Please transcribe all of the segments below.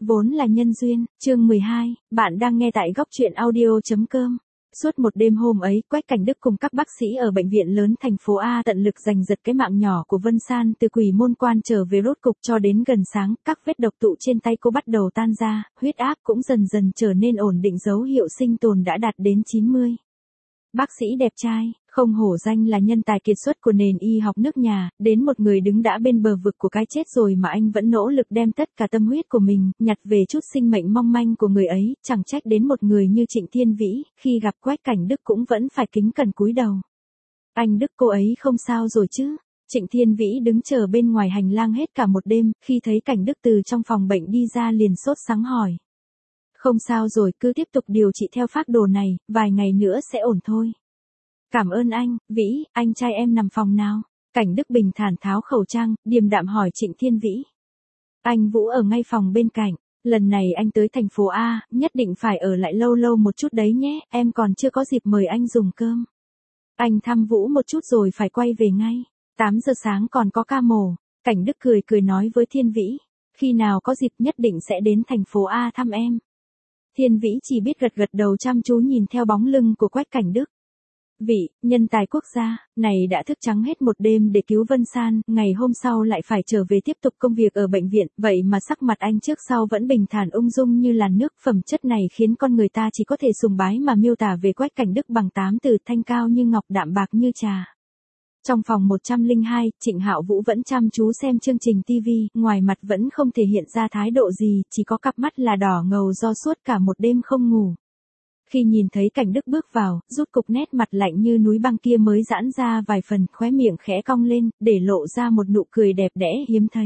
Vốn là nhân duyên, chương 12, bạn đang nghe tại góc truyện audio.com. Suốt một đêm hôm ấy, Quách Cảnh Đức cùng các bác sĩ ở bệnh viện lớn thành phố A tận lực giành giật cái mạng nhỏ của Vân San từ Quỷ Môn Quan trở về rốt cục. Cho đến gần sáng, các vết độc tụ trên tay cô bắt đầu tan ra, huyết áp cũng dần dần trở nên ổn định, dấu hiệu sinh tồn đã đạt đến 90. Bác sĩ đẹp trai, không hổ danh là nhân tài kiệt xuất của nền y học nước nhà, đến một người đứng đã bên bờ vực của cái chết rồi mà anh vẫn nỗ lực đem tất cả tâm huyết của mình, nhặt về chút sinh mệnh mong manh của người ấy, chẳng trách đến một người như Trịnh Thiên Vĩ, khi gặp Quách Cảnh Đức cũng vẫn phải kính cẩn cúi đầu. Anh Đức, cô ấy không sao rồi chứ? Trịnh Thiên Vĩ đứng chờ bên ngoài hành lang hết cả một đêm, khi thấy Cảnh Đức từ trong phòng bệnh đi ra liền sốt sắng hỏi. Không sao rồi, cứ tiếp tục điều trị theo phác đồ này, vài ngày nữa sẽ ổn thôi. Cảm ơn anh, Vĩ, anh trai em nằm phòng nào? Cảnh Đức bình thản tháo khẩu trang, điềm đạm hỏi Trịnh Thiên Vĩ. Anh Vũ ở ngay phòng bên cạnh, lần này anh tới thành phố A, nhất định phải ở lại lâu lâu một chút đấy nhé, em còn chưa có dịp mời anh dùng cơm. Anh thăm Vũ một chút rồi phải quay về ngay, 8 giờ sáng còn có ca mổ. Cảnh Đức cười nói với Thiên Vĩ, khi nào có dịp nhất định sẽ đến thành phố A thăm em. Thiên Vĩ chỉ biết gật đầu chăm chú nhìn theo bóng lưng của Quách Cảnh Đức. Vị, nhân tài quốc gia, này đã thức trắng hết một đêm để cứu Vân San, ngày hôm sau lại phải trở về tiếp tục công việc ở bệnh viện, vậy mà sắc mặt anh trước sau vẫn bình thản ung dung như làn nước, phẩm chất này khiến con người ta chỉ có thể sùng bái mà miêu tả về Quách Cảnh Đức bằng 8 từ: thanh cao như ngọc, đạm bạc như trà. Trong phòng 102, Trịnh Hạo Vũ vẫn chăm chú xem chương trình TV, ngoài mặt vẫn không thể hiện ra thái độ gì, chỉ có cặp mắt là đỏ ngầu do suốt cả một đêm không ngủ. Khi nhìn thấy Cảnh Đức bước vào, rút cục nét mặt lạnh như núi băng kia mới giãn ra vài phần, khóe miệng khẽ cong lên, để lộ ra một nụ cười đẹp đẽ hiếm thấy.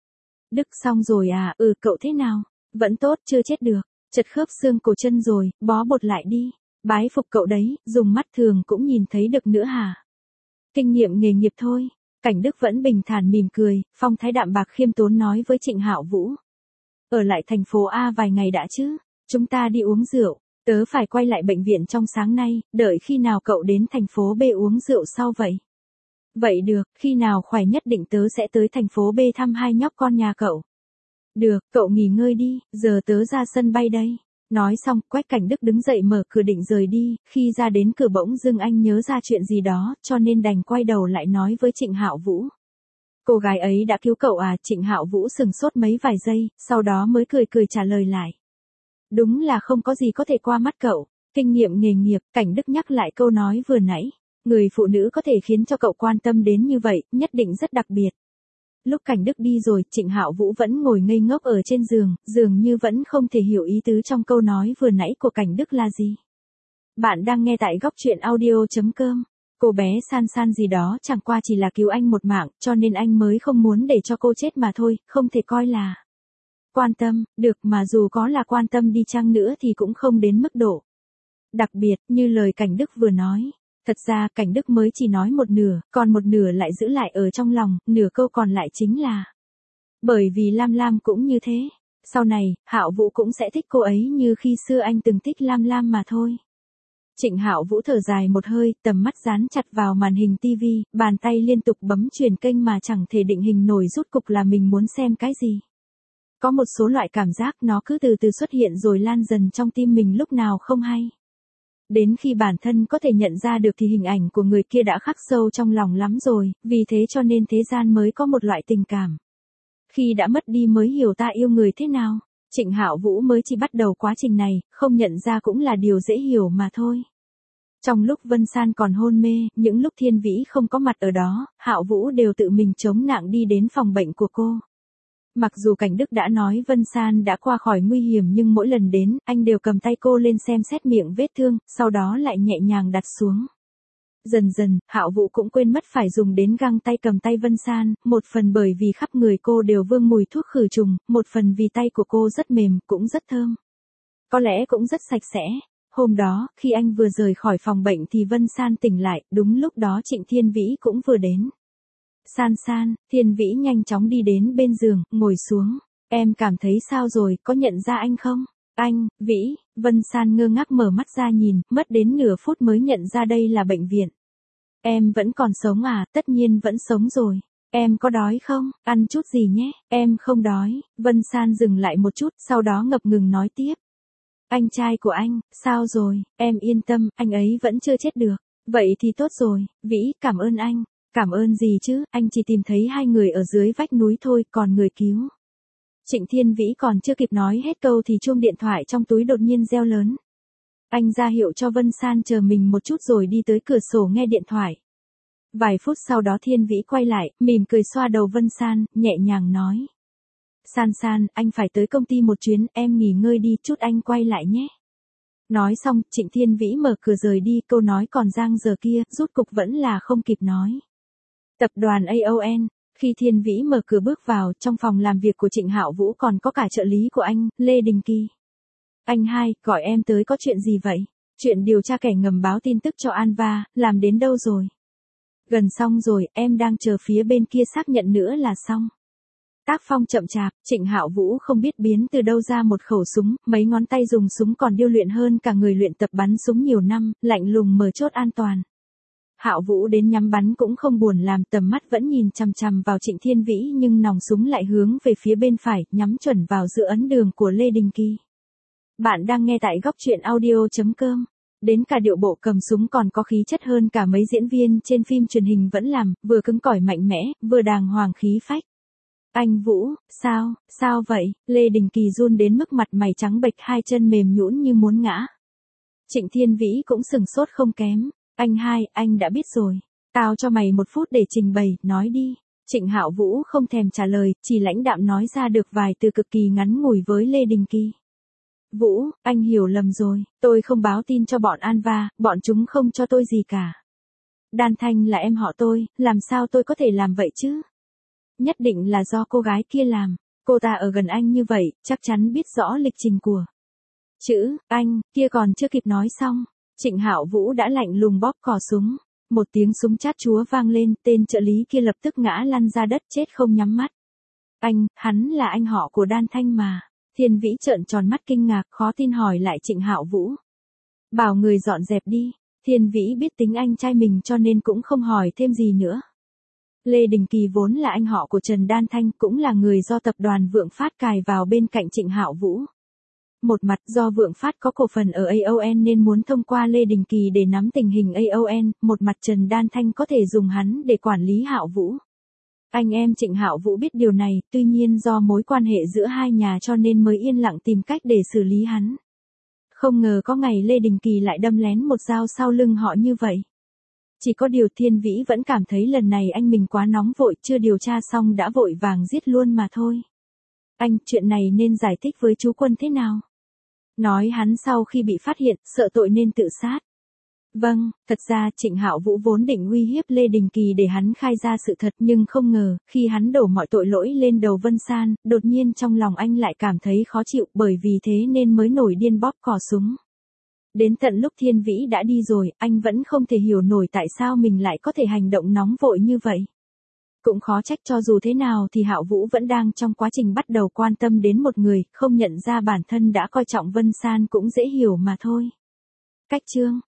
Đức xong rồi à? Cậu thế nào? Vẫn tốt, chưa chết được. Chật khớp xương cổ chân rồi, bó bột lại đi. Bái phục cậu đấy, dùng mắt thường cũng nhìn thấy được nữa hả? Kinh nghiệm nghề nghiệp thôi. Cảnh Đức vẫn bình thản mỉm cười, phong thái đạm bạc khiêm tốn nói với Trịnh Hạo Vũ. Ở lại thành phố A vài ngày đã chứ? Chúng ta đi uống rượu. Tớ phải quay lại bệnh viện trong sáng nay, đợi khi nào cậu đến thành phố B uống rượu sau vậy? Vậy được, khi nào khỏe nhất định tớ sẽ tới thành phố B thăm hai nhóc con nhà cậu. Được, cậu nghỉ ngơi đi, giờ tớ ra sân bay đây. Nói xong, Quách Cảnh Đức đứng dậy mở cửa định rời đi, khi ra đến cửa bỗng dưng anh nhớ ra chuyện gì đó, cho nên đành quay đầu lại nói với Trịnh Hạo Vũ. Cô gái ấy đã cứu cậu à? Trịnh Hạo Vũ sừng sốt vài giây, sau đó mới cười trả lời lại. Đúng là không có gì có thể qua mắt cậu. Kinh nghiệm nghề nghiệp, Cảnh Đức nhắc lại câu nói vừa nãy. Người phụ nữ có thể khiến cho cậu quan tâm đến như vậy, nhất định rất đặc biệt. Lúc Cảnh Đức đi rồi, Trịnh Hạo Vũ vẫn ngồi ngây ngốc ở trên giường, dường như vẫn không thể hiểu ý tứ trong câu nói vừa nãy của Cảnh Đức là gì. Bạn đang nghe tại góc truyện audio.com. Cô bé San gì đó chẳng qua chỉ là cứu anh một mạng, cho nên anh mới không muốn để cho cô chết mà thôi, không thể coi là quan tâm, được, mà dù có là quan tâm đi chăng nữa thì cũng không đến mức độ đặc biệt như lời Cảnh Đức vừa nói. Thật ra Cảnh Đức mới chỉ nói một nửa, còn một nửa lại giữ lại ở trong lòng, nửa câu còn lại chính là bởi vì Lam Lam cũng như thế. Sau này, Hạo Vũ cũng sẽ thích cô ấy như khi xưa anh từng thích Lam Lam mà thôi. Trịnh Hạo Vũ thở dài một hơi, tầm mắt dán chặt vào màn hình TV, bàn tay liên tục bấm chuyển kênh mà chẳng thể định hình nổi rút cục là mình muốn xem cái gì. Có một số loại cảm giác nó cứ từ từ xuất hiện rồi lan dần trong tim mình lúc nào không hay. Đến khi bản thân có thể nhận ra được thì hình ảnh của người kia đã khắc sâu trong lòng lắm rồi, vì thế cho nên thế gian mới có một loại tình cảm. Khi đã mất đi mới hiểu ta yêu người thế nào. Trịnh Hạo Vũ mới chỉ bắt đầu quá trình này, không nhận ra cũng là điều dễ hiểu mà thôi. Trong lúc Vân San còn hôn mê, những lúc Thiên Vĩ không có mặt ở đó, Hạo Vũ đều tự mình chống nạng đi đến phòng bệnh của cô. Mặc dù Cảnh Đức đã nói Vân San đã qua khỏi nguy hiểm nhưng mỗi lần đến, anh đều cầm tay cô lên xem xét miệng vết thương, sau đó lại nhẹ nhàng đặt xuống. Dần dần, Hạo Vũ cũng quên mất phải dùng đến găng tay cầm tay Vân San, một phần bởi vì khắp người cô đều vương mùi thuốc khử trùng, một phần vì tay của cô rất mềm, cũng rất thơm. Có lẽ cũng rất sạch sẽ. Hôm đó, khi anh vừa rời khỏi phòng bệnh thì Vân San tỉnh lại, đúng lúc đó Trịnh Thiên Vĩ cũng vừa đến. San, Thiên Vĩ nhanh chóng đi đến bên giường, ngồi xuống. Em cảm thấy sao rồi, có nhận ra anh không? Anh, Vĩ, Vân San ngơ ngác mở mắt ra nhìn, mất đến nửa phút mới nhận ra đây là bệnh viện. Em vẫn còn sống à? Tất nhiên vẫn sống rồi. Em có đói không? Ăn chút gì nhé, em không đói. Vân San dừng lại một chút, sau đó ngập ngừng nói tiếp. Anh trai của anh, sao rồi? Em yên tâm, anh ấy vẫn chưa chết được. Vậy thì tốt rồi, Vĩ, cảm ơn anh. Cảm ơn gì chứ, anh chỉ tìm thấy hai người ở dưới vách núi thôi, còn người cứu. Trịnh Thiên Vĩ còn chưa kịp nói hết câu thì chuông điện thoại trong túi đột nhiên reo lớn. Anh ra hiệu cho Vân San chờ mình một chút rồi đi tới cửa sổ nghe điện thoại. Vài phút sau đó Thiên Vĩ quay lại, mỉm cười xoa đầu Vân San, nhẹ nhàng nói. San San, anh phải tới công ty một chuyến, em nghỉ ngơi đi, chút anh quay lại nhé. Nói xong, Trịnh Thiên Vĩ mở cửa rời đi, câu nói còn dang dở kia, rút cục vẫn là không kịp nói. Tập đoàn AON, khi Thiên Vĩ mở cửa bước vào, trong phòng làm việc của Trịnh Hạo Vũ còn có cả trợ lý của anh, Lê Đình Kỳ. Anh hai, gọi em tới có chuyện gì vậy? Chuyện điều tra kẻ ngầm báo tin tức cho Anva, làm đến đâu rồi? Gần xong rồi, em đang chờ phía bên kia xác nhận nữa là xong. Tác phong chậm chạp, Trịnh Hạo Vũ không biết biến từ đâu ra một khẩu súng, mấy ngón tay dùng súng còn điêu luyện hơn cả người luyện tập bắn súng nhiều năm, lạnh lùng mở chốt an toàn. Hạo Vũ đến nhắm bắn cũng không buồn làm, tầm mắt vẫn nhìn chằm chằm vào Trịnh Thiên Vĩ nhưng nòng súng lại hướng về phía bên phải, nhắm chuẩn vào giữa ấn đường của Lê Đình Kỳ. Bạn đang nghe tại góc truyện audio.com. Đến cả điệu bộ cầm súng còn có khí chất hơn cả mấy diễn viên trên phim truyền hình vẫn làm, vừa cứng cỏi mạnh mẽ, vừa đàng hoàng khí phách. Anh Vũ, sao vậy? Lê Đình Kỳ run đến mức mặt mày trắng bệch, hai chân mềm nhũn như muốn ngã. Trịnh Thiên Vĩ cũng sừng sốt không kém. Anh hai, anh đã biết rồi. Tao cho mày một phút để trình bày, nói đi. Trịnh Hạo Vũ không thèm trả lời, chỉ lãnh đạm nói ra được vài từ cực kỳ ngắn ngủi với Lê Đình Kỳ. Vũ, anh hiểu lầm rồi, tôi không báo tin cho bọn Anva, bọn chúng không cho tôi gì cả. Đan Thanh là em họ tôi, làm sao tôi có thể làm vậy chứ? Nhất định là do cô gái kia làm, cô ta ở gần anh như vậy, chắc chắn biết rõ lịch trình của. Chữ, anh, kia còn chưa kịp nói xong, Trịnh Hạo Vũ đã lạnh lùng bóp cò súng. Một tiếng súng chát chúa vang lên, tên trợ lý kia lập tức ngã lăn ra đất chết không nhắm mắt. Hắn là anh họ của Đan Thanh mà. Thiên Vĩ trợn tròn mắt kinh ngạc, khó tin hỏi lại Trịnh Hạo Vũ. Bảo người dọn dẹp đi. Thiên Vĩ biết tính anh trai mình cho nên cũng không hỏi thêm gì nữa. Lê Đình Kỳ vốn là anh họ của Trần Đan Thanh, cũng là người do tập đoàn Vượng Phát cài vào bên cạnh Trịnh Hạo Vũ. Một mặt do Vượng Phát có cổ phần ở AON nên muốn thông qua Lê Đình Kỳ để nắm tình hình AON, một mặt Trần Đan Thanh có thể dùng hắn để quản lý Hạo Vũ. Anh em Trịnh Hạo Vũ biết điều này, tuy nhiên do mối quan hệ giữa hai nhà cho nên mới yên lặng tìm cách để xử lý hắn. Không ngờ có ngày Lê Đình Kỳ lại đâm lén một dao sau lưng họ như vậy. Chỉ có điều Thiên Vĩ vẫn cảm thấy lần này anh mình quá nóng vội, chưa điều tra xong đã vội vàng giết luôn mà thôi. Anh, chuyện này nên giải thích với chú Quân thế nào? Nói hắn sau khi bị phát hiện, sợ tội nên tự sát. Vâng, thật ra Trịnh Hạo Vũ vốn định uy hiếp Lê Đình Kỳ để hắn khai ra sự thật, nhưng không ngờ, khi hắn đổ mọi tội lỗi lên đầu Vân San, đột nhiên trong lòng anh lại cảm thấy khó chịu, bởi vì thế nên mới nổi điên bóp cò súng. Đến tận lúc Thiên Vĩ đã đi rồi, anh vẫn không thể hiểu nổi tại sao mình lại có thể hành động nóng vội như vậy. Cũng khó trách, cho dù thế nào thì Hạo Vũ vẫn đang trong quá trình bắt đầu quan tâm đến một người, không nhận ra bản thân đã coi trọng Vân San cũng dễ hiểu mà thôi. Cách chương